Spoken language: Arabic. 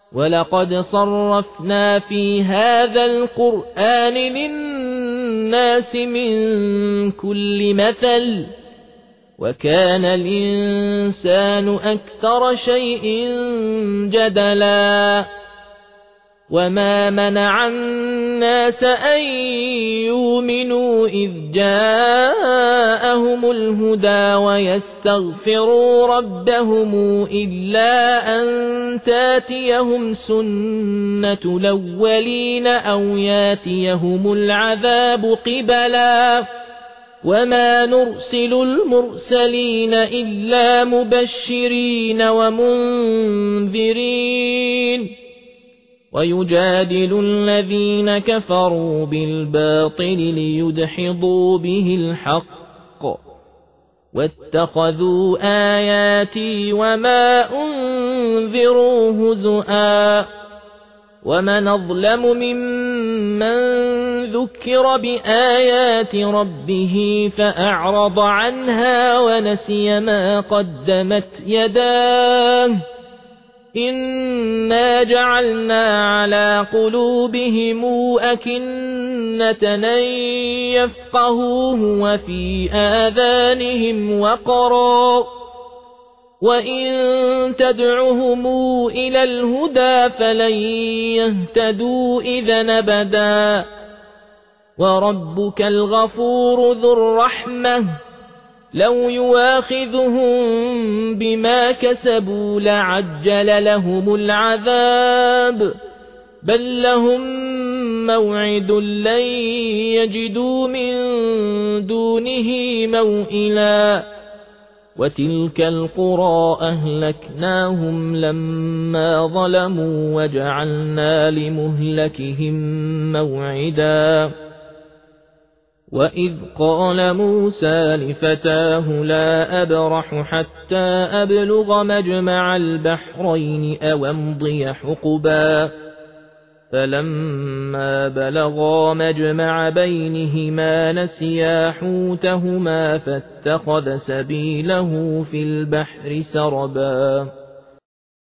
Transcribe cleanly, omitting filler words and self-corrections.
ولقد صرفنا في هذا القرآن للناس من كل مثل وكان الإنسان أكثر شيء جدلا وما منع الناس أن يؤمنوا إذ جاءهم الهدى ويستغفروا ربهم إلا أن تاتيهم سنة الأولين أو ياتيهم العذاب قبلا وما نرسل المرسلين إلا مبشرين ومنذرين ويجادل الذين كفروا بالباطل ليدحضوا به الحق واتخذوا آياتي وما أنذروا هزؤا ومن أظلم ممن ذكر بآيات ربه فأعرض عنها ونسي ما قدمت يداه إنا جعلنا على قلوبهم أكنة أن يفقهوه وفي آذانهم وقرا وإن تدعهم إلى الهدى فلن يهتدوا إذا أبدا وربك الغفور ذو الرحمة لو يواخذهم بما كسبوا لعجل لهم العذاب بل لهم موعد لن يجدوا من دونه موئلا وتلك القرى أهلكناهم لما ظلموا وجعلنا لمهلكهم موعدا وإذ قال موسى لفتاه لا أبرح حتى أبلغ مجمع البحرين أو أمضي حقبا فلما بلغا مجمع بينهما نسيا حوتهما فاتخذ سبيله في البحر سربا